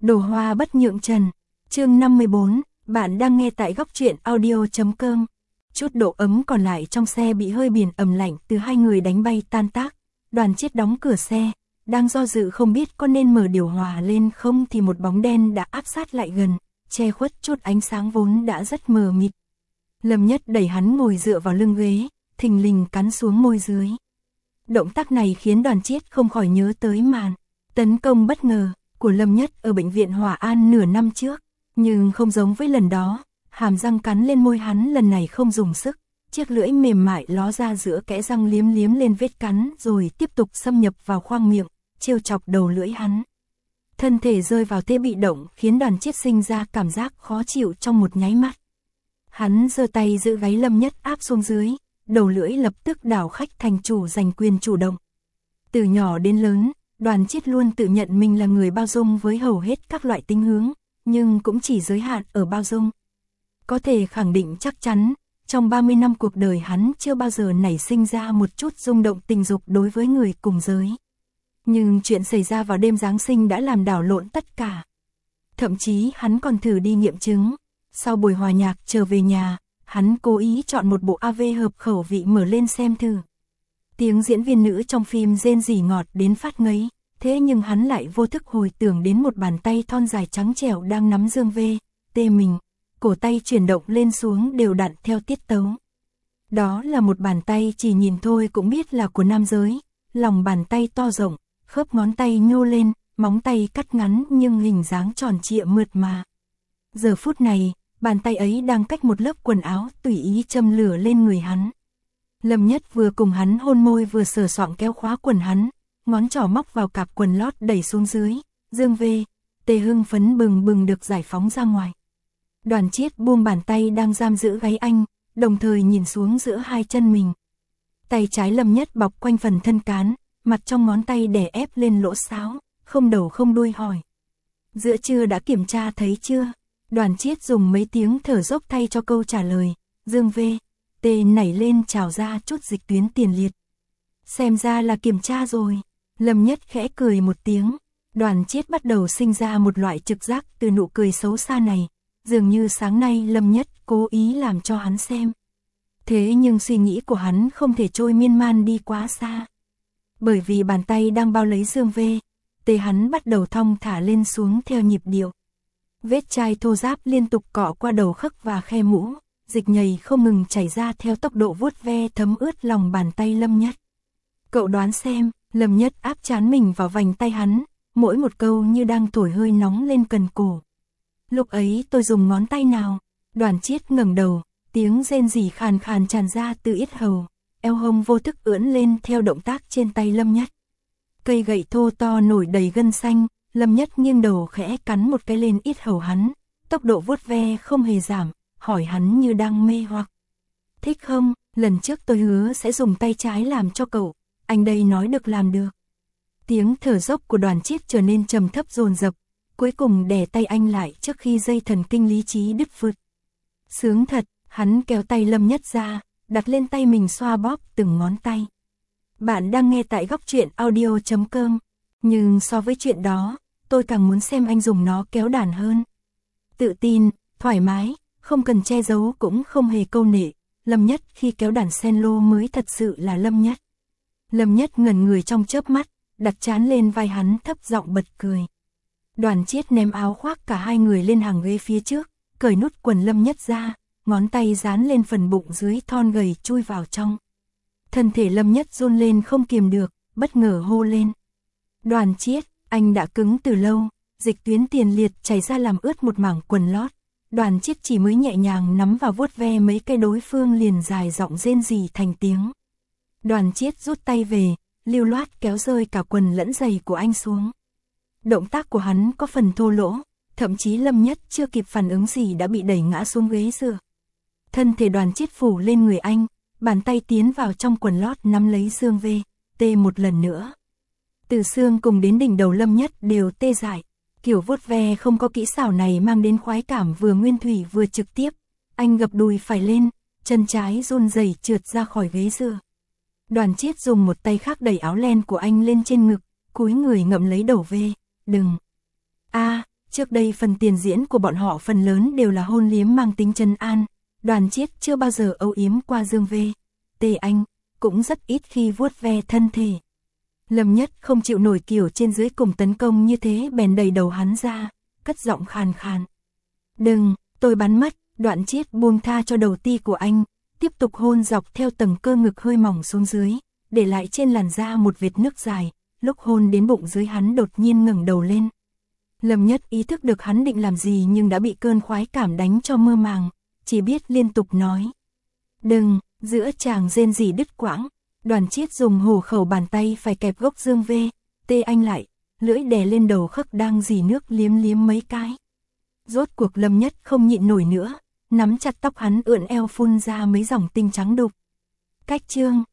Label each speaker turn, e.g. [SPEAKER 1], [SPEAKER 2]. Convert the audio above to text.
[SPEAKER 1] Đồ hoa bất nhượng trần. Chương 54, bạn đang nghe tại góc truyện audio.com. Chút độ ấm còn lại trong xe bị hơi biển ẩm lạnh từ hai người đánh bay tan tác. Đoàn Chiết đóng cửa xe, đang do dự không biết có nên mở điều hòa lên không thì một bóng đen đã áp sát lại gần, che khuất chút ánh sáng vốn đã rất mờ mịt. Lâm Nhất đẩy hắn ngồi dựa vào lưng ghế, thình lình cắn xuống môi dưới. Động tác này khiến Đoàn Chiết không khỏi nhớ tới màn tấn công bất ngờ của Lâm Nhất ở bệnh viện Hòa An nửa năm trước, nhưng không giống với lần đó, hàm răng cắn lên môi hắn lần này không dùng sức, chiếc lưỡi mềm mại ló ra giữa kẽ răng liếm liếm lên vết cắn rồi tiếp tục xâm nhập vào khoang miệng, trêu chọc đầu lưỡi hắn. Thân thể rơi vào thế bị động khiến Đoàn Chiết sinh ra cảm giác khó chịu trong một nháy mắt. Hắn giơ tay giữ gáy Lâm Nhất áp xuống dưới, đầu lưỡi lập tức đảo khách thành chủ giành quyền chủ động. Từ nhỏ đến lớn, Đoàn Chiết luôn tự nhận mình là người bao dung với hầu hết các loại tính hướng, nhưng cũng chỉ giới hạn ở bao dung. Có thể khẳng định chắc chắn, trong 30 năm cuộc đời hắn chưa bao giờ nảy sinh ra một chút rung động tình dục đối với người cùng giới. Nhưng chuyện xảy ra vào đêm Giáng sinh đã làm đảo lộn tất cả. Thậm chí hắn còn thử đi nghiệm chứng. Sau buổi hòa nhạc trở về nhà, hắn cố ý chọn một bộ AV hợp khẩu vị mở lên xem thử. Tiếng diễn viên nữ trong phim rên rỉ ngọt đến phát ngấy, thế nhưng hắn lại vô thức hồi tưởng đến một bàn tay thon dài trắng trẻo đang nắm dương vê, tê mình, cổ tay chuyển động lên xuống đều đặn theo tiết tấu. Đó là một bàn tay chỉ nhìn thôi cũng biết là của nam giới, lòng bàn tay to rộng, khớp ngón tay nhô lên, móng tay cắt ngắn nhưng hình dáng tròn trịa mượt mà. Giờ phút này, bàn tay ấy đang cách một lớp quần áo tùy ý châm lửa lên người hắn. Lâm Nhất vừa cùng hắn hôn môi vừa sờ soạng kéo khóa quần hắn, ngón trỏ móc vào cạp quần lót đẩy xuống dưới, dương vê, tê hưng phấn bừng bừng được giải phóng ra ngoài. Đoàn Chiết buông bàn tay đang giam giữ gáy anh, đồng thời nhìn xuống giữa hai chân mình. Tay trái Lâm Nhất bọc quanh phần thân cán, mặt trong ngón tay đè ép lên lỗ sáo, không đầu không đuôi hỏi. Giữa trưa đã kiểm tra thấy chưa? Đoàn Chiết dùng mấy tiếng thở dốc thay cho câu trả lời, dương vê, tê nảy lên trào ra chút dịch tuyến tiền liệt. Xem ra là kiểm tra rồi. Lâm Nhất khẽ cười một tiếng. Đoàn Chiết bắt đầu sinh ra một loại trực giác từ nụ cười xấu xa này. Dường như sáng nay Lâm Nhất cố ý làm cho hắn xem. Thế nhưng suy nghĩ của hắn không thể trôi miên man đi quá xa. Bởi vì bàn tay đang bao lấy dương vê, tê hắn bắt đầu thong thả lên xuống theo nhịp điệu. Vết chai thô ráp liên tục cọ qua đầu khấc và khe mũ, dịch nhầy không ngừng chảy ra theo tốc độ vuốt ve thấm ướt lòng bàn tay Lâm Nhất. Cậu đoán xem, Lâm Nhất áp trán mình vào vành tay hắn, mỗi một câu như đang thổi hơi nóng lên cần cổ. Lúc ấy tôi dùng ngón tay nào? Đoàn Chiết ngẩng đầu, tiếng rên rỉ khàn khàn tràn ra từ yết hầu, eo hông vô thức ưỡn lên theo động tác trên tay Lâm Nhất. Cây gậy thô to nổi đầy gân xanh, Lâm Nhất nghiêng đầu khẽ cắn một cái lên yết hầu hắn, tốc độ vuốt ve không hề giảm, hỏi hắn như đang mê hoặc. Thích không? Lần trước tôi hứa sẽ dùng tay trái làm cho cậu, anh đây nói được làm được. Tiếng thở dốc của Đoàn Chiết trở nên trầm thấp dồn dập, cuối cùng đè tay anh lại trước khi dây thần kinh lý trí đứt phượt. Sướng thật, hắn kéo tay Lâm Nhất ra, đặt lên tay mình xoa bóp từng ngón tay. Bạn đang nghe tại góc truyện audio.com, nhưng so với chuyện đó, tôi càng muốn xem anh dùng nó kéo đàn hơn. Tự tin, thoải mái, không cần che giấu cũng không hề câu nệ, Lâm Nhất khi kéo đàn cello mới thật sự là Lâm Nhất. Lâm Nhất ngẩn người trong chớp mắt, đặt trán lên vai hắn thấp giọng bật cười. Đoàn Chiết ném áo khoác cả hai người lên hàng ghế phía trước, cởi nút quần Lâm Nhất ra, ngón tay dán lên phần bụng dưới thon gầy chui vào trong. Thân thể Lâm Nhất run lên không kiềm được, bất ngờ hô lên. Đoàn Chiết, anh đã cứng từ lâu, dịch tuyến tiền liệt chảy ra làm ướt một mảng quần lót. Đoàn Chiết chỉ mới nhẹ nhàng nắm vào vuốt ve mấy cây đối phương liền dài giọng rên rỉ thành tiếng. Đoàn Chiết rút tay về, lưu loát kéo rơi cả quần lẫn giày của anh xuống. Động tác của hắn có phần thô lỗ, thậm chí Lâm Nhất chưa kịp phản ứng gì đã bị đẩy ngã xuống ghế dựa. Thân thể Đoàn Chiết phủ lên người anh, bàn tay tiến vào trong quần lót nắm lấy xương vê, tê một lần nữa. Từ xương cùng đến đỉnh đầu Lâm Nhất đều tê dại. Kiểu vuốt ve không có kỹ xảo này mang đến khoái cảm vừa nguyên thủy vừa trực tiếp. Anh gập đùi phải lên, chân trái run rẩy trượt ra khỏi ghế dựa. Đoàn Chiết dùng một tay khác đẩy áo len của anh lên trên ngực, cúi người ngậm lấy đầu vê, đừng. Trước đây phần tiền diễn của bọn họ phần lớn đều là hôn liếm mang tính trấn an, Đoàn Chiết chưa bao giờ âu yếm qua Dương V.T Anh, cũng rất ít khi vuốt ve thân thể. Lâm Nhất không chịu nổi kiểu trên dưới cùng tấn công như thế bèn đẩy đầu hắn ra, cất giọng khàn khàn. Đừng, tôi bắn mất, Đoạn Chiết buông tha cho đầu ti của anh, tiếp tục hôn dọc theo tầng cơ ngực hơi mỏng xuống dưới, để lại trên làn da một vệt nước dài, lúc hôn đến bụng dưới hắn đột nhiên ngẩng đầu lên. Lâm Nhất ý thức được hắn định làm gì nhưng đã bị cơn khoái cảm đánh cho mơ màng, chỉ biết liên tục nói. Đừng, giữa chàng rên rỉ đứt quãng, Đoàn Chiết dùng hổ khẩu bàn tay phải kẹp gốc Dương V.T Anh lại, lưỡi đè lên đầu khấc đang rỉ nước liếm liếm mấy cái. Rốt cuộc Lâm Nhất không nhịn nổi nữa, nắm chặt tóc hắn ưỡn eo phun ra mấy dòng tinh trắng đục. Cách chương